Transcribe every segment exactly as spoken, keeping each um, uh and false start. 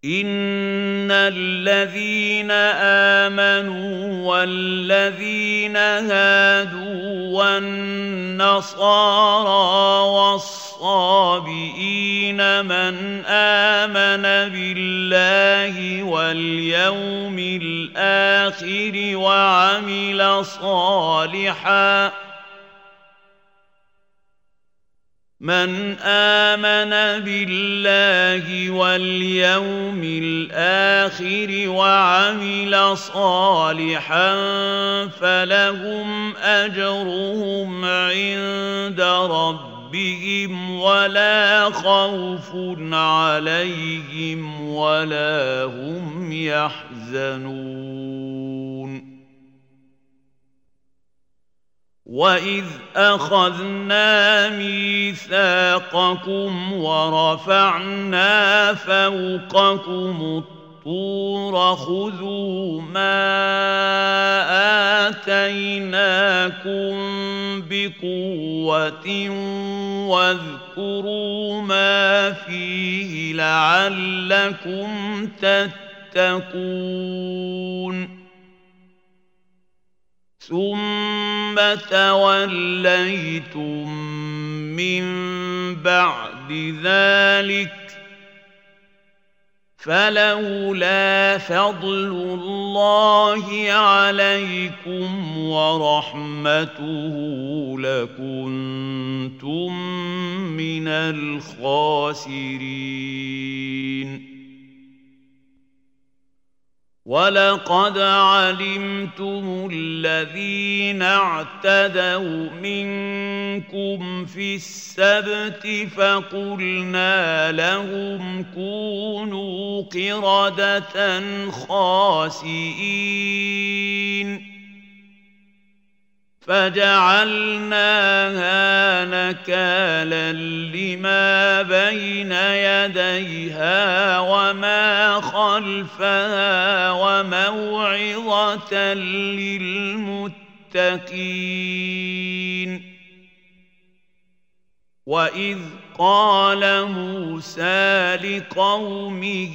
إن الذين آمنوا والذين هادوا والنصارى والصابئين من آمن بالله واليوم الآخر وعمل صالحاً من آمن بالله واليوم الآخر وعمل صالحا فلهم أجرهم عند ربهم ولا خوف عليهم ولا هم يحزنون وَإِذْ أَخَذْنَا مِيثَاقَكُمْ وَرَفَعْنَا فَوْقَكُمُ الطُّورَ خُذُوا مَا آتَيْنَاكُمْ بِقُوَّةٍ وَاذْكُرُوا مَا فِيهِ لَعَلَّكُمْ تَتَّقُونَ ثُمَّ تَوَلَّيْتُم مِّن بَعْدِ ذَلِكَ فَلَوْلَا فَضْلُ اللَّهِ عَلَيْكُمْ وَرَحْمَتُهُ لَكُنتُم مِّنَ الْخَاسِرِينَ وَلَقَدْ عَلِمْتُمُ الَّذِينَ اعْتَدَوْا مِنكُمْ فِي السَّبْتِ فَقُلْنَا لَهُمْ كُونُوا قِرَدَةً خَاسِئِينَ فَجَعَلْنَاهَا نَكَالًا لِمَا بَيْنَ يَدَيْهَا وَمَا خَلْفَهَا وَمَوْعِظَةً لِلْمُتَّقِينَ وَإِذْ قَالَ مُوسَىٰ لِقَوْمِهِ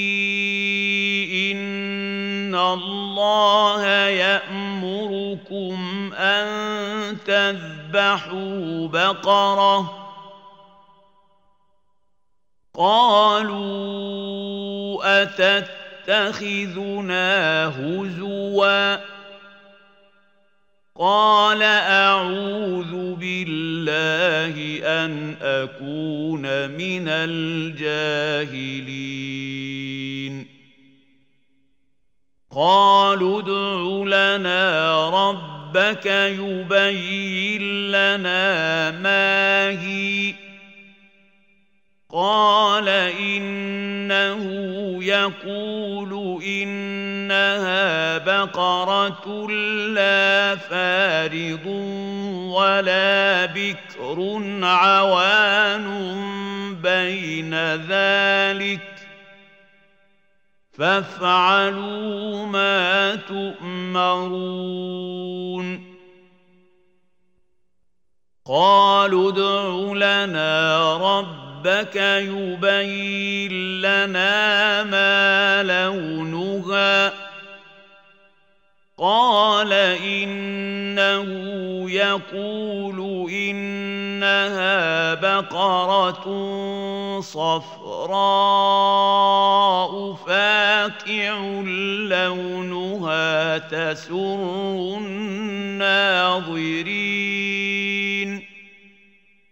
إِنَّ اللَّهَ يَأْمُرُكُمْ أَن تَذْبَحُوا بَقَرَةً قَالُوا أَتَتَّخِذُنَا هُزُوًا قَالَ أَعُوذُ بِاللَّهِ أَنْ أَكُونَ مِنَ الْجَاهِلِينَ قَالُوا ادْعُ لَنَا رَبَّكَ يُبَيِّن لَّنَا مَا هِيَ قَالَ إِنَّهُ يَقُولُ إِنَّهَا بَقَرَةٌ لَّا فَارِضٌ وَلَا بِكْرٌ عَوَانٌ بَيْنَ ذَلِكَ فَافْعَلُوا مَا تُؤْمَرُونَ قَالُوا ادْعُ لَنَا رَبَّكَ رَبَّكَ يُبَيِّن لَّنَا مَا لَوْنُهَا قَالَ إِنَّهُ يَقُولُ إِنَّهَا بَقَرَةٌ صَفْرَاءُ فَاقِعٌ لَّوْنُهَا تَسُرُّ النَّاظِرِينَ